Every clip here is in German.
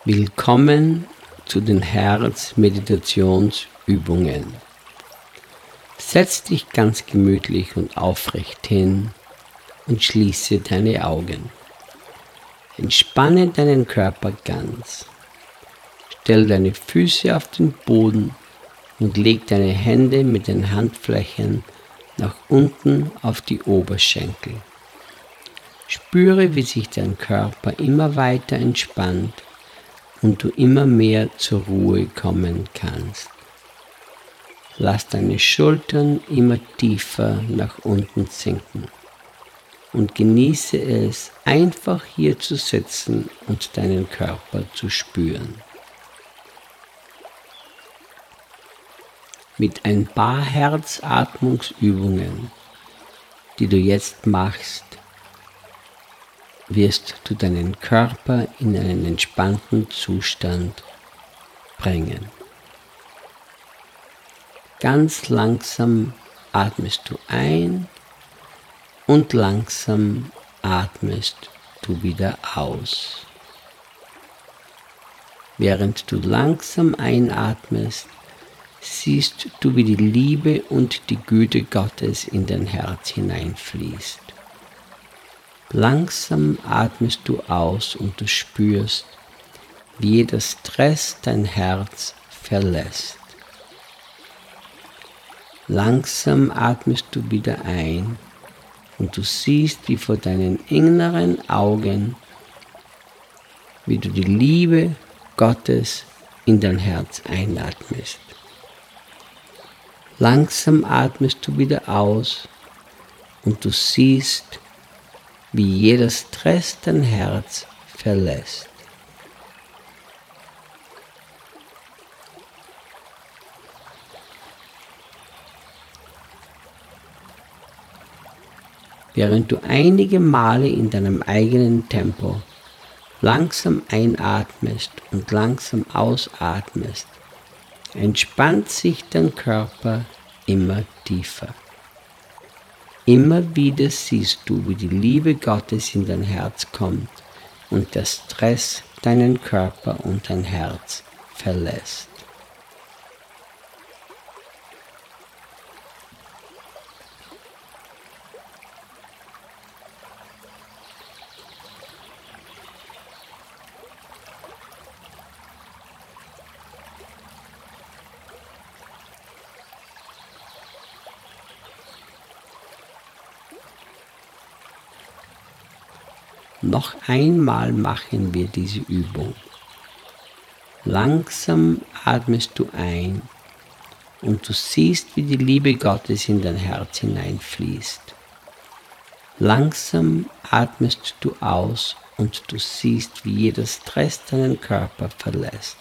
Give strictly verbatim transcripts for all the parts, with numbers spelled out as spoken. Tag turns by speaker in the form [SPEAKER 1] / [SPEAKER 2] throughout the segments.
[SPEAKER 1] Willkommen zu den Herzmeditationsübungen. Setz dich ganz gemütlich und aufrecht hin und schließe deine Augen. Entspanne deinen Körper ganz. Stell deine Füße auf den Boden und leg deine Hände mit den Handflächen nach unten auf die Oberschenkel. Spüre, wie sich dein Körper immer weiter entspannt und du immer mehr zur Ruhe kommen kannst. Lass deine Schultern immer tiefer nach unten sinken und genieße es, einfach hier zu sitzen und deinen Körper zu spüren. Mit ein paar Herzatmungsübungen, die du jetzt machst, wirst du deinen Körper in einen entspannten Zustand bringen. Ganz langsam atmest du ein und langsam atmest du wieder aus. Während du langsam einatmest, siehst du, wie die Liebe und die Güte Gottes in dein Herz hineinfließt. Langsam atmest du aus und du spürst, wie jeder Stress dein Herz verlässt. Langsam atmest du wieder ein und du siehst, wie vor deinen inneren Augen, wie du die Liebe Gottes in dein Herz einatmest. Langsam atmest du wieder aus und du siehst, wie jeder Stress dein Herz verlässt. Während du einige Male in deinem eigenen Tempo langsam einatmest und langsam ausatmest, entspannt sich dein Körper immer tiefer. Immer wieder siehst du, wie die Liebe Gottes in dein Herz kommt und der Stress deinen Körper und dein Herz verlässt. Noch einmal machen wir diese Übung. Langsam atmest du ein und du siehst, wie die Liebe Gottes in dein Herz hineinfließt. Langsam atmest du aus und du siehst, wie jeder Stress deinen Körper verlässt.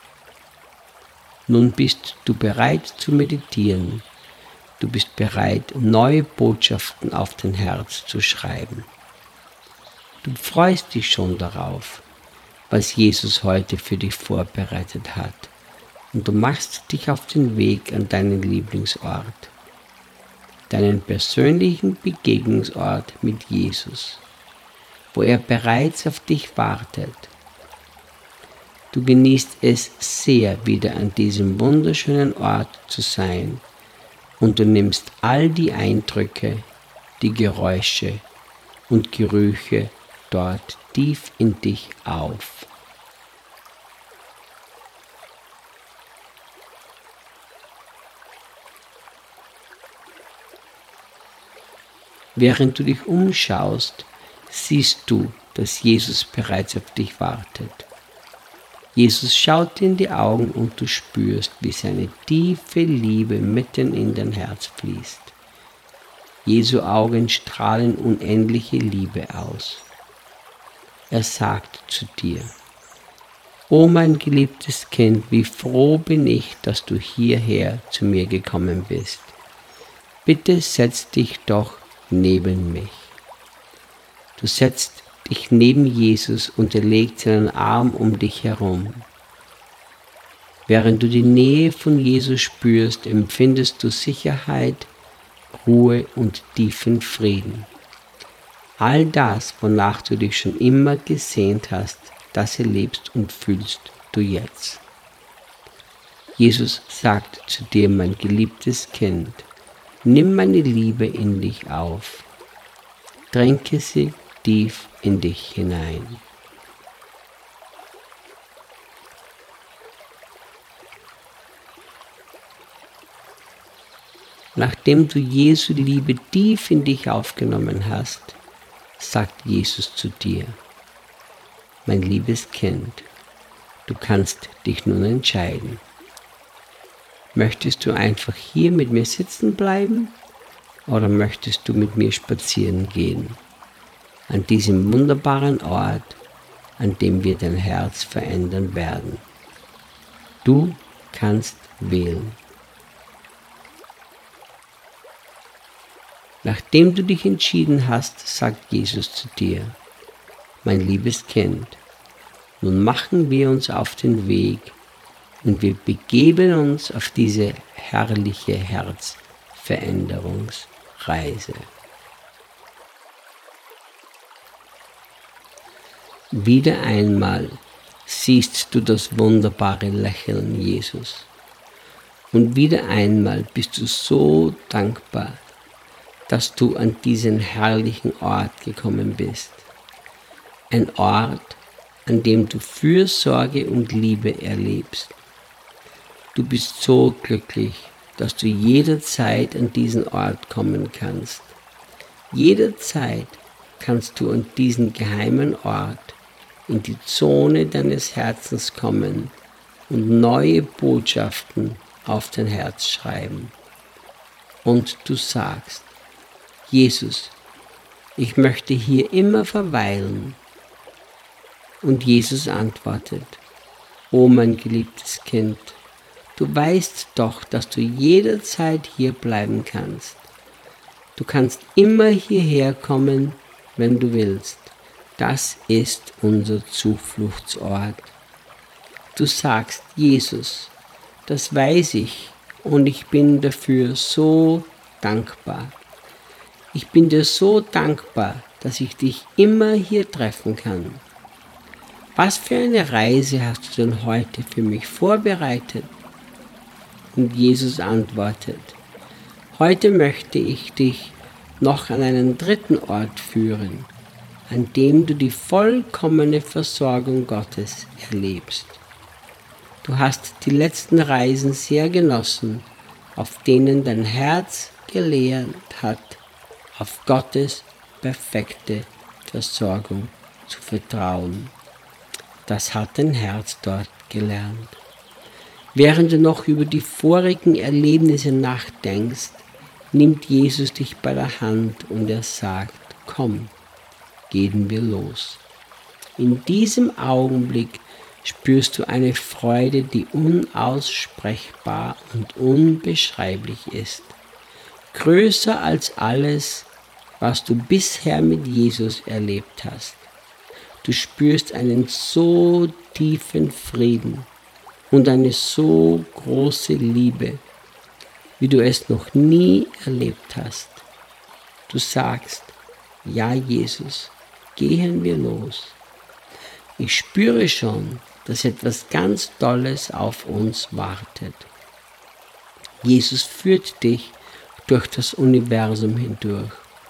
[SPEAKER 1] Nun bist du bereit zu meditieren. Du bist bereit, neue Botschaften auf dein Herz zu schreiben. Du freust dich schon darauf, was Jesus heute für dich vorbereitet hat, und du machst dich auf den Weg an deinen Lieblingsort, deinen persönlichen Begegnungsort mit Jesus, wo er bereits auf dich wartet. Du genießt es sehr, wieder an diesem wunderschönen Ort zu sein, und du nimmst all die Eindrücke, die Geräusche und Gerüche dort tief in dich auf. Während du dich umschaust, siehst du, dass Jesus bereits auf dich wartet. Jesus schaut dir in die Augen und du spürst, wie seine tiefe Liebe mitten in dein Herz fließt. Jesu Augen strahlen unendliche Liebe aus. Er sagt zu dir: O mein geliebtes Kind, wie froh bin ich, dass du hierher zu mir gekommen bist. Bitte setz dich doch neben mich. Du setzt dich neben Jesus und er legt seinen Arm um dich herum. Während du die Nähe von Jesus spürst, empfindest du Sicherheit, Ruhe und tiefen Frieden. All das, wonach du dich schon immer gesehnt hast, das erlebst und fühlst du jetzt. Jesus sagt zu dir, mein geliebtes Kind, nimm meine Liebe in dich auf, tränke sie tief in dich hinein. Nachdem du Jesu Liebe tief in dich aufgenommen hast, sagt Jesus zu dir, mein liebes Kind, du kannst dich nun entscheiden. Möchtest du einfach hier mit mir sitzen bleiben oder möchtest du mit mir spazieren gehen? An diesem wunderbaren Ort, an dem wir dein Herz verändern werden. Du kannst wählen. Nachdem du dich entschieden hast, sagt Jesus zu dir, mein liebes Kind, nun machen wir uns auf den Weg und wir begeben uns auf diese herrliche Herzveränderungsreise. Wieder einmal siehst du das wunderbare Lächeln Jesus und wieder einmal bist du so dankbar, dass du an diesen herrlichen Ort gekommen bist. Ein Ort, an dem du Fürsorge und Liebe erlebst. Du bist so glücklich, dass du jederzeit an diesen Ort kommen kannst. Jederzeit kannst du an diesen geheimen Ort, in die Zone deines Herzens kommen und neue Botschaften auf dein Herz schreiben. Und du sagst, Jesus, ich möchte hier immer verweilen. Und Jesus antwortet, o mein geliebtes Kind, du weißt doch, dass du jederzeit hier bleiben kannst. Du kannst immer hierher kommen, wenn du willst. Das ist unser Zufluchtsort. Du sagst, Jesus, das weiß ich und ich bin dafür so dankbar. Ich bin dir so dankbar, dass ich dich immer hier treffen kann. Was für eine Reise hast du denn heute für mich vorbereitet? Und Jesus antwortet, heute möchte ich dich noch an einen dritten Ort führen, an dem du die vollkommene Versorgung Gottes erlebst. Du hast die letzten Reisen sehr genossen, auf denen dein Herz gelernt hat, auf Gottes perfekte Versorgung zu vertrauen. Das hat dein Herz dort gelernt. Während du noch über die vorigen Erlebnisse nachdenkst, nimmt Jesus dich bei der Hand und er sagt, komm, gehen wir los. In diesem Augenblick spürst du eine Freude, die unaussprechbar und unbeschreiblich ist. Größer als alles, was du bisher mit Jesus erlebt hast. Du spürst einen so tiefen Frieden und eine so große Liebe, wie du es noch nie erlebt hast. Du sagst, ja Jesus, gehen wir los. Ich spüre schon, dass etwas ganz Tolles auf uns wartet. Jesus führt dich durch das Universum hindurch.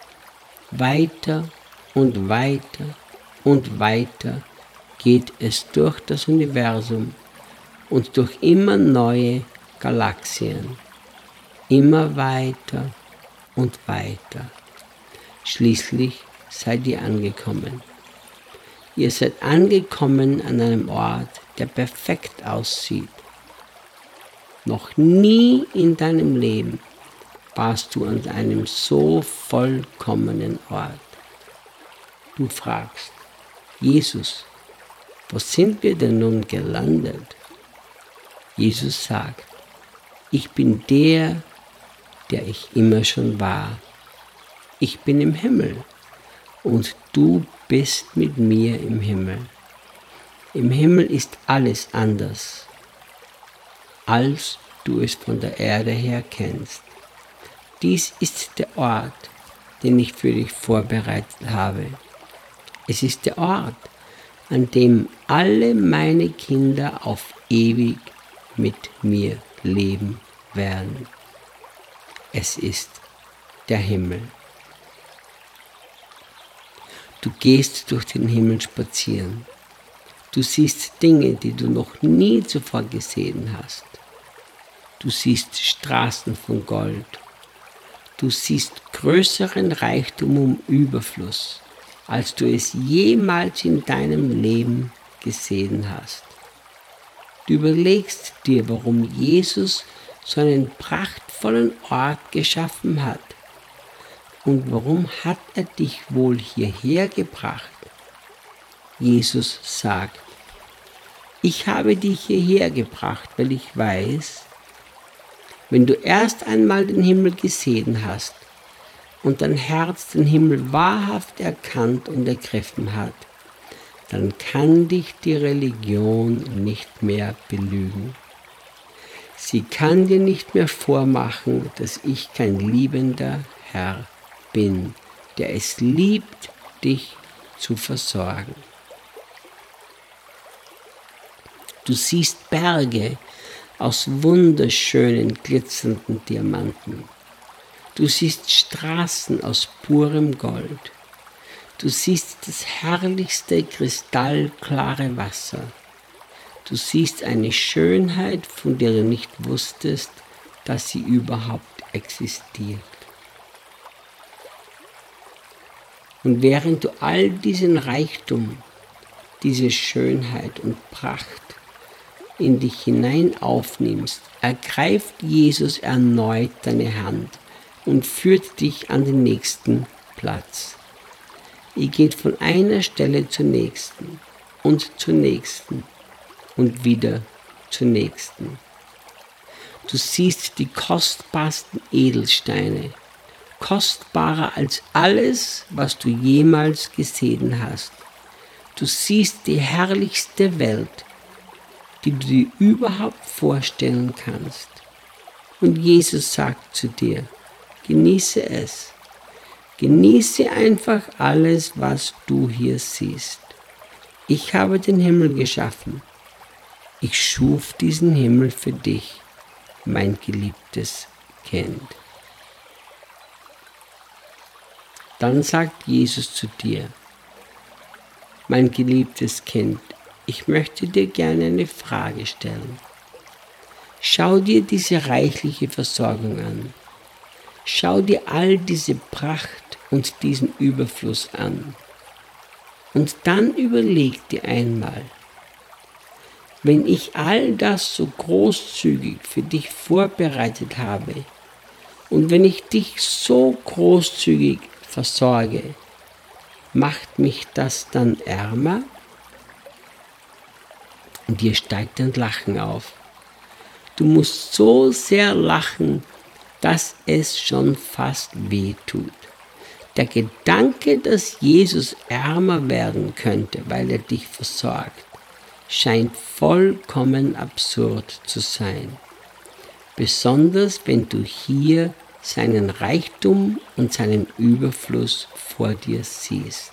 [SPEAKER 1] Weiter und weiter und weiter geht es durch das Universum und durch immer neue Galaxien. Immer weiter und weiter. Schließlich seid ihr angekommen. Ihr seid angekommen an einem Ort, der perfekt aussieht. Noch nie in deinem Leben warst du an einem so vollkommenen Ort. Du fragst, Jesus, wo sind wir denn nun gelandet? Jesus sagt, ich bin der, der ich immer schon war. Ich bin im Himmel und du bist mit mir im Himmel. Im Himmel ist alles anders, als du es von der Erde her kennst. Dies ist der Ort, den ich für dich vorbereitet habe. Es ist der Ort, an dem alle meine Kinder auf ewig mit mir leben werden. Es ist der Himmel. Du gehst durch den Himmel spazieren. Du siehst Dinge, die du noch nie zuvor gesehen hast. Du siehst Straßen von Gold. Du siehst größeren Reichtum und Überfluss, als du es jemals in deinem Leben gesehen hast. Du überlegst dir, warum Jesus so einen prachtvollen Ort geschaffen hat. Und warum hat er dich wohl hierher gebracht? Jesus sagt, ich habe dich hierher gebracht, weil ich weiß, wenn du erst einmal den Himmel gesehen hast und dein Herz den Himmel wahrhaft erkannt und ergriffen hat, dann kann dich die Religion nicht mehr belügen. Sie kann dir nicht mehr vormachen, dass ich kein liebender Herr bin, der es liebt, dich zu versorgen. Du siehst Berge aus wunderschönen, glitzernden Diamanten. Du siehst Straßen aus purem Gold. Du siehst das herrlichste, kristallklare Wasser. Du siehst eine Schönheit, von der du nicht wusstest, dass sie überhaupt existiert. Und während du all diesen Reichtum, diese Schönheit und Pracht in dich hinein aufnimmst, ergreift Jesus erneut deine Hand und führt dich an den nächsten Platz. Ihr geht von einer Stelle zur nächsten und zur nächsten und wieder zur nächsten. Du siehst die kostbarsten Edelsteine, kostbarer als alles, was du jemals gesehen hast. Du siehst die herrlichste Welt, die du dir überhaupt vorstellen kannst. Und Jesus sagt zu dir, genieße es. Genieße einfach alles, was du hier siehst. Ich habe den Himmel geschaffen. Ich schuf diesen Himmel für dich, mein geliebtes Kind. Dann sagt Jesus zu dir, mein geliebtes Kind, ich möchte dir gerne eine Frage stellen. Schau dir diese reichliche Versorgung an. Schau dir all diese Pracht und diesen Überfluss an. Und dann überleg dir einmal, wenn ich all das so großzügig für dich vorbereitet habe und wenn ich dich so großzügig versorge, macht mich das dann ärmer? Und dir steigt ein Lachen auf. Du musst so sehr lachen, dass es schon fast weh tut. Der Gedanke, dass Jesus ärmer werden könnte, weil er dich versorgt, scheint vollkommen absurd zu sein. Besonders wenn du hier seinen Reichtum und seinen Überfluss vor dir siehst.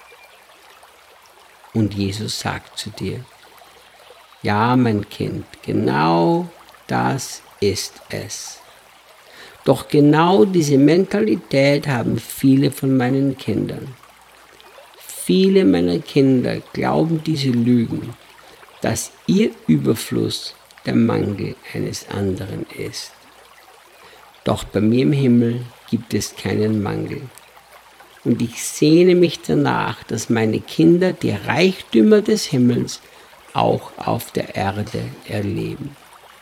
[SPEAKER 1] Und Jesus sagt zu dir, ja, mein Kind, genau das ist es. Doch genau diese Mentalität haben viele von meinen Kindern. Viele meiner Kinder glauben diese Lügen, dass ihr Überfluss der Mangel eines anderen ist. Doch bei mir im Himmel gibt es keinen Mangel. Und ich sehne mich danach, dass meine Kinder die Reichtümer des Himmels auch auf der Erde erleben.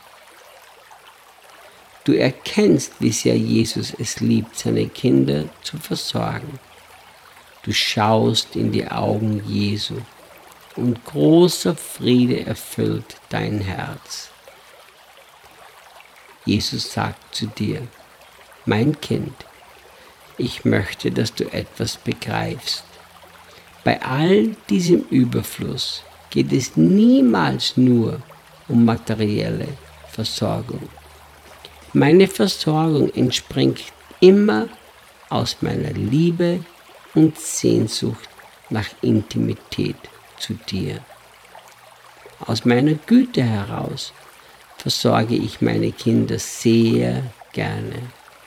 [SPEAKER 1] Du erkennst, wie sehr Jesus es liebt, seine Kinder zu versorgen. Du schaust in die Augen Jesu und großer Friede erfüllt dein Herz. Jesus sagt zu dir, mein Kind, ich möchte, dass du etwas begreifst. Bei all diesem Überfluss geht es niemals nur um materielle Versorgung. Meine Versorgung entspringt immer aus meiner Liebe und Sehnsucht nach Intimität zu dir. Aus meiner Güte heraus versorge ich meine Kinder sehr gerne.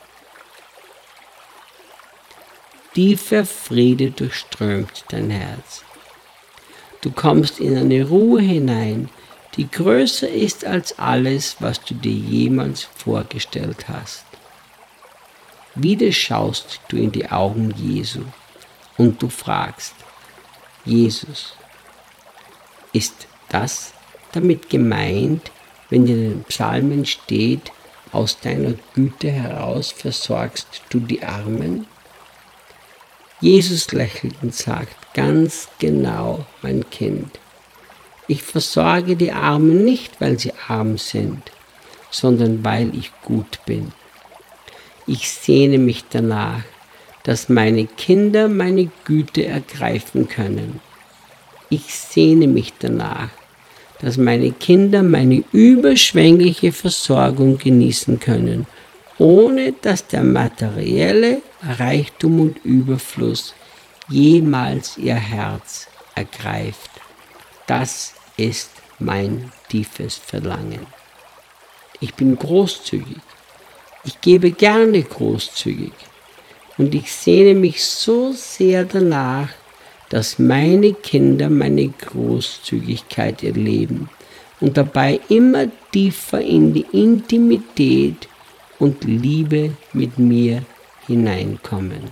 [SPEAKER 1] Tiefer Friede durchströmt dein Herz. Du kommst in eine Ruhe hinein, die größer ist als alles, was du dir jemals vorgestellt hast. Wieder schaust du in die Augen Jesu und du fragst, Jesus, ist das damit gemeint, wenn in den Psalmen steht, aus deiner Güte heraus versorgst du die Armen? Jesus lächelt und sagt, ganz genau, mein Kind, ich versorge die Armen nicht, weil sie arm sind, sondern weil ich gut bin. Ich sehne mich danach, dass meine Kinder meine Güte ergreifen können. Ich sehne mich danach, dass meine Kinder meine überschwängliche Versorgung genießen können, ohne dass der materielle Reichtum und Überfluss jemals ihr Herz ergreift. Das ist mein tiefes Verlangen. Ich bin großzügig. Ich gebe gerne großzügig. Und ich sehne mich so sehr danach, dass meine Kinder meine Großzügigkeit erleben und dabei immer tiefer in die Intimität und Liebe mit mir hineinkommen.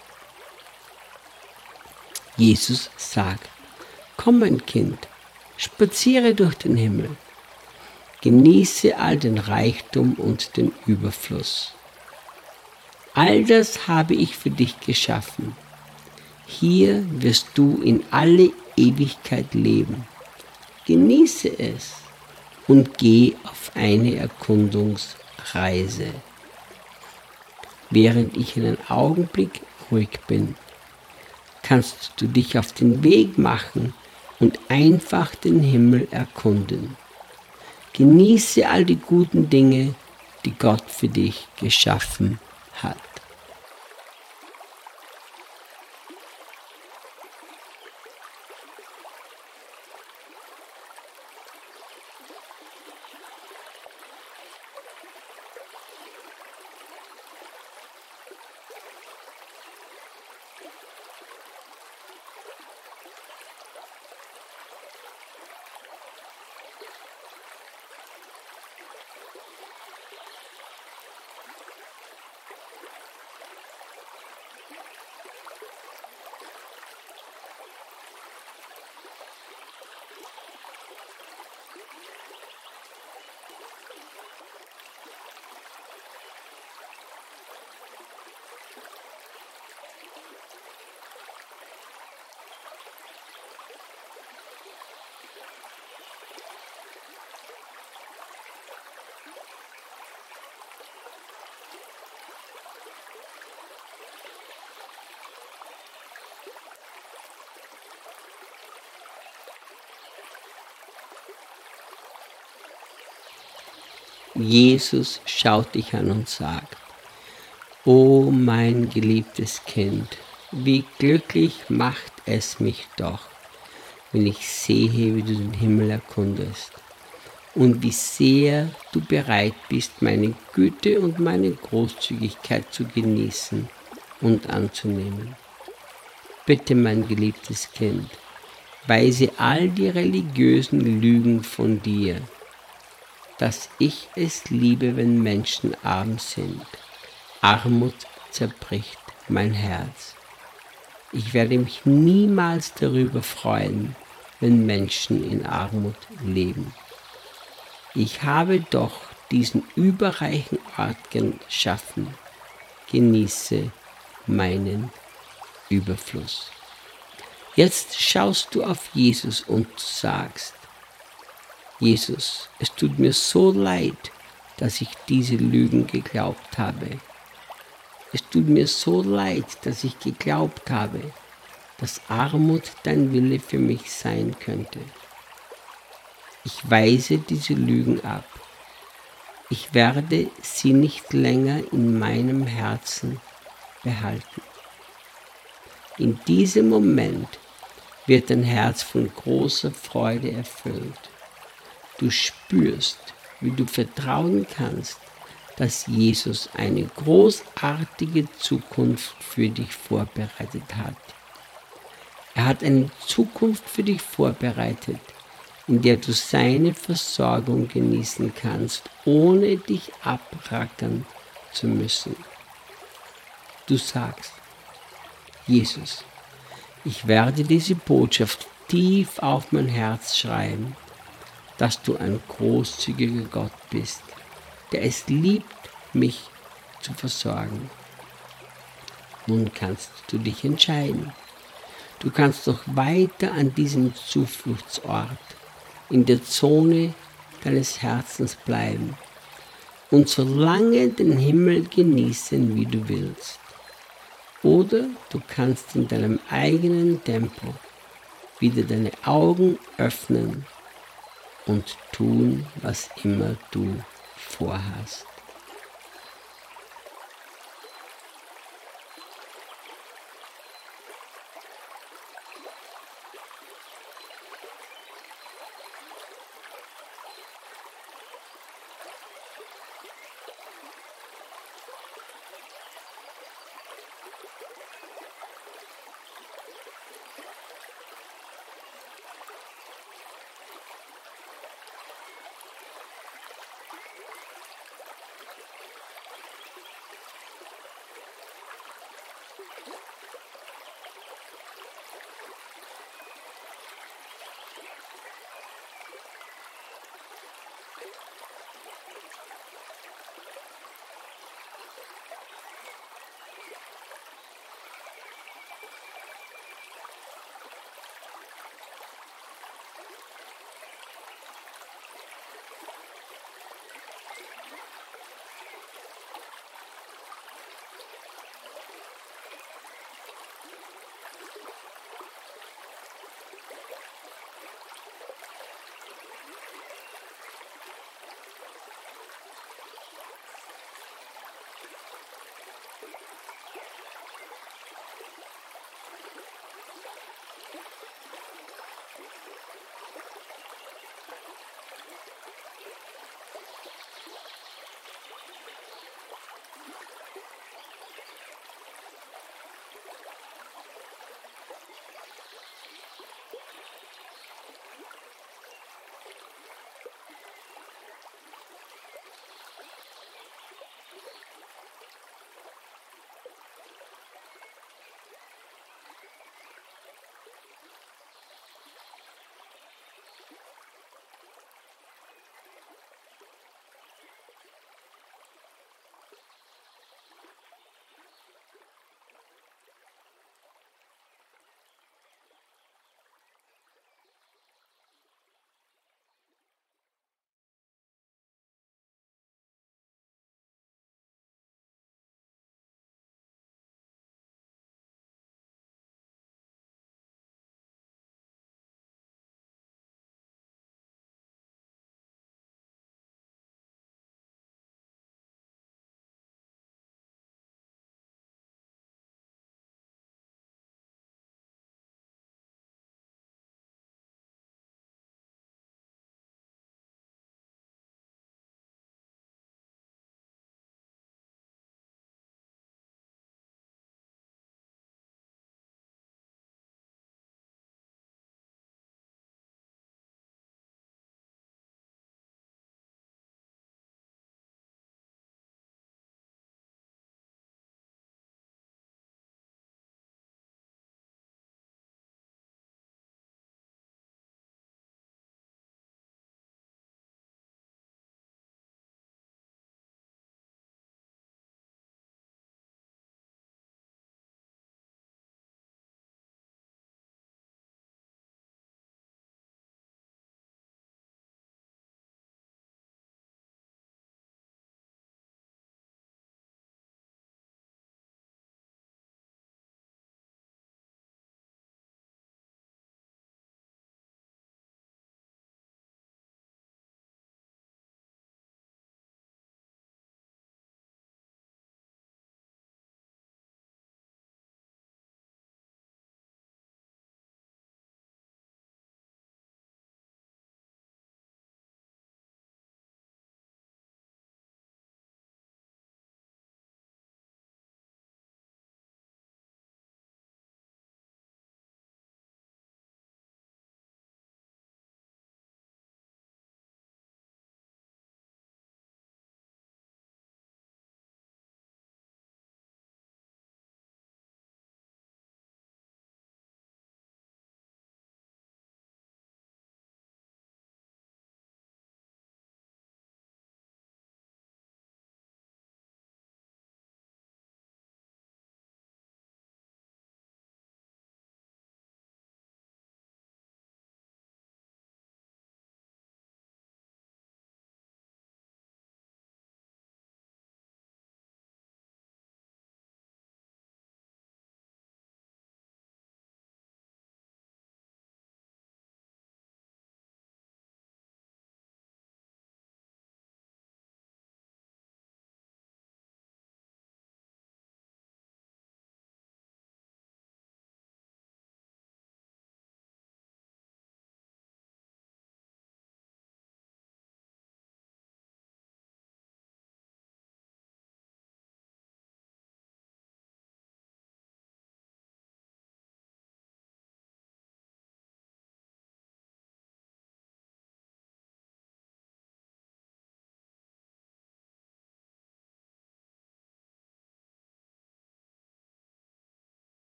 [SPEAKER 1] Jesus sagt, komm mein Kind, spaziere durch den Himmel, genieße all den Reichtum und den Überfluss. All das habe ich für dich geschaffen. Hier wirst du in alle Ewigkeit leben. Genieße es und geh auf eine Erkundungsreise. Während ich einen Augenblick ruhig bin, kannst du dich auf den Weg machen und einfach den Himmel erkunden. Genieße all die guten Dinge, die Gott für dich geschaffen hat. Jesus schaut dich an und sagt, O mein geliebtes Kind, wie glücklich macht es mich doch, wenn ich sehe, wie du den Himmel erkundest und wie sehr du bereit bist, meine Güte und meine Großzügigkeit zu genießen und anzunehmen. Bitte, mein geliebtes Kind, weise all die religiösen Lügen von dir, dass ich es liebe, wenn Menschen arm sind. Armut zerbricht mein Herz. Ich werde mich niemals darüber freuen, wenn Menschen in Armut leben. Ich habe doch diesen überreichen Ort geschaffen. Genieße meinen Überfluss. Jetzt schaust du auf Jesus und sagst, Jesus, es tut mir so leid, dass ich diese Lügen geglaubt habe. Es tut mir so leid, dass ich geglaubt habe, dass Armut dein Wille für mich sein könnte. Ich weise diese Lügen ab. Ich werde sie nicht länger in meinem Herzen behalten. In diesem Moment wird dein Herz von großer Freude erfüllt. Du spürst, wie du vertrauen kannst, dass Jesus eine großartige Zukunft für dich vorbereitet hat. Er hat eine Zukunft für dich vorbereitet, in der du seine Versorgung genießen kannst, ohne dich abrackern zu müssen. Du sagst: Jesus, ich werde diese Botschaft tief auf mein Herz schreiben, dass du ein großzügiger Gott bist, der es liebt, mich zu versorgen. Nun kannst du dich entscheiden. Du kannst noch weiter an diesem Zufluchtsort, in der Zone deines Herzens bleiben und so lange den Himmel genießen, wie du willst. Oder du kannst in deinem eigenen Tempo wieder deine Augen öffnen und tun, was immer du vorhast.